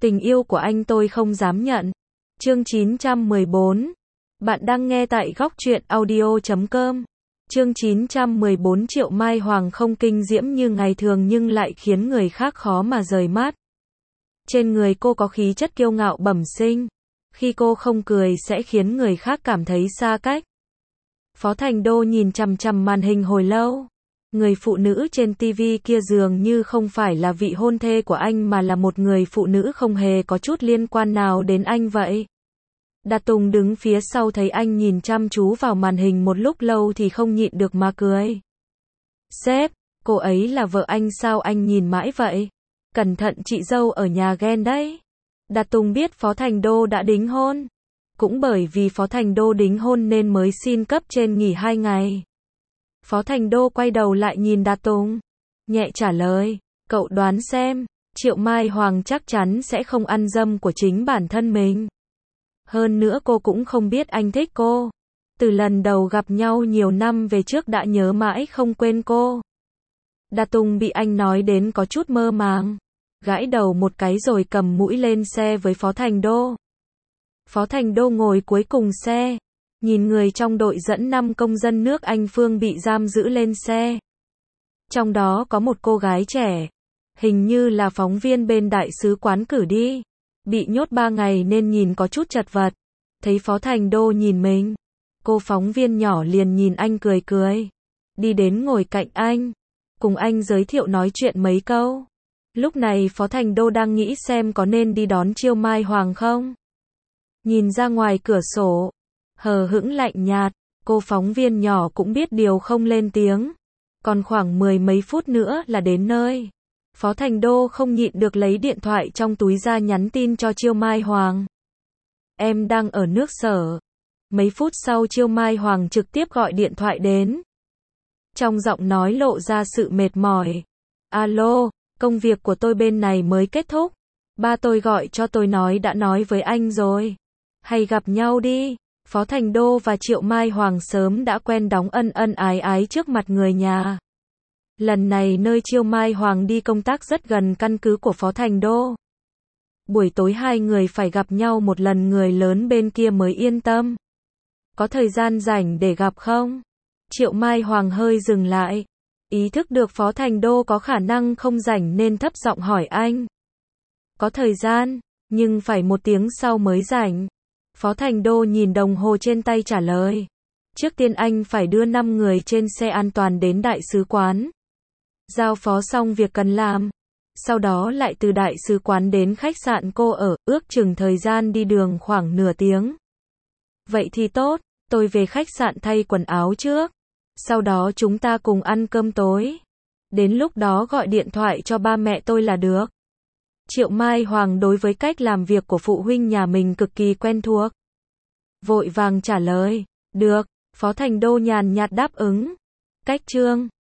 Tình yêu của anh tôi không dám nhận. Chương 914. Bạn đang nghe tại góc truyện audio.com. Chương 914. Triệu Mai Hoàng không kinh diễm như ngày thường nhưng lại khiến người khác khó mà rời mắt. Trên người cô có khí chất kiêu ngạo bẩm sinh. Khi cô không cười sẽ khiến người khác cảm thấy xa cách. Phó Thành Đô nhìn chằm chằm màn hình hồi lâu. Người phụ nữ trên TV kia dường như không phải là vị hôn thê của anh mà là một người phụ nữ không hề có chút liên quan nào đến anh vậy. Đạt Tùng đứng phía sau thấy anh nhìn chăm chú vào màn hình một lúc lâu thì không nhịn được mà cười. Sếp, cô ấy là vợ anh sao anh nhìn mãi vậy? Cẩn thận chị dâu ở nhà ghen đấy. Đạt Tùng biết Phó Thành Đô đã đính hôn. Cũng bởi vì Phó Thành Đô đính hôn nên mới xin cấp trên nghỉ 2 ngày. Phó Thành Đô quay đầu lại nhìn Đạt Tùng. Nhẹ trả lời, cậu đoán xem, Triệu Mai Hoàng chắc chắn sẽ không ăn dâm của chính bản thân mình. Hơn nữa cô cũng không biết anh thích cô. Từ lần đầu gặp nhau nhiều năm về trước đã nhớ mãi không quên cô. Đạt Tùng bị anh nói đến có chút mơ màng. Gãi đầu một cái rồi cầm mũi lên xe với Phó Thành Đô. Phó Thành Đô ngồi cuối cùng xe. Nhìn người trong đội dẫn 5 công dân nước Anh Phương bị giam giữ lên xe. Trong đó có một cô gái trẻ. Hình như là phóng viên bên đại sứ quán cử đi. Bị nhốt 3 ngày nên nhìn có chút chật vật. Thấy Phó Thành Đô nhìn mình. Cô phóng viên nhỏ liền nhìn anh cười cười. Đi đến ngồi cạnh anh. Cùng anh giới thiệu nói chuyện mấy câu. Lúc này Phó Thành Đô đang nghĩ xem có nên đi đón Triệu Mai Hoàng không. Nhìn ra ngoài cửa sổ. Hờ hững lạnh nhạt, cô phóng viên nhỏ cũng biết điều không lên tiếng. Còn khoảng 10 mấy phút nữa là đến nơi. Phó Thành Đô không nhịn được lấy điện thoại trong túi ra nhắn tin cho Triệu Mai Hoàng. Em đang ở nước Sở. Mấy phút sau Triệu Mai Hoàng trực tiếp gọi điện thoại đến. Trong giọng nói lộ ra sự mệt mỏi. Alo, công việc của tôi bên này mới kết thúc. Ba tôi gọi cho tôi nói đã nói với anh rồi. Hay gặp nhau đi. Phó Thành Đô và Triệu Mai Hoàng sớm đã quen đóng ân ân ái ái trước mặt người nhà. Lần này nơi Triệu Mai Hoàng đi công tác rất gần căn cứ của Phó Thành Đô. Buổi tối hai người phải gặp nhau một lần người lớn bên kia mới yên tâm. Có thời gian rảnh để gặp không? Triệu Mai Hoàng hơi dừng lại. Ý thức được Phó Thành Đô có khả năng không rảnh nên thấp giọng hỏi anh. Có thời gian, nhưng phải 1 tiếng sau mới rảnh. Phó Thành Đô nhìn đồng hồ trên tay trả lời. Trước tiên anh phải đưa 5 người trên xe an toàn đến đại sứ quán. Giao phó xong việc cần làm. Sau đó lại từ đại sứ quán đến khách sạn cô ở, ước chừng thời gian đi đường khoảng nửa tiếng. Vậy thì tốt, tôi về khách sạn thay quần áo trước. Sau đó chúng ta cùng ăn cơm tối. Đến lúc đó gọi điện thoại cho ba mẹ tôi là được. Triệu Mai Hoàng đối với cách làm việc của phụ huynh nhà mình cực kỳ quen thuộc. Vội vàng trả lời, được, Phó Thành Đô nhàn nhạt đáp ứng. Cách chương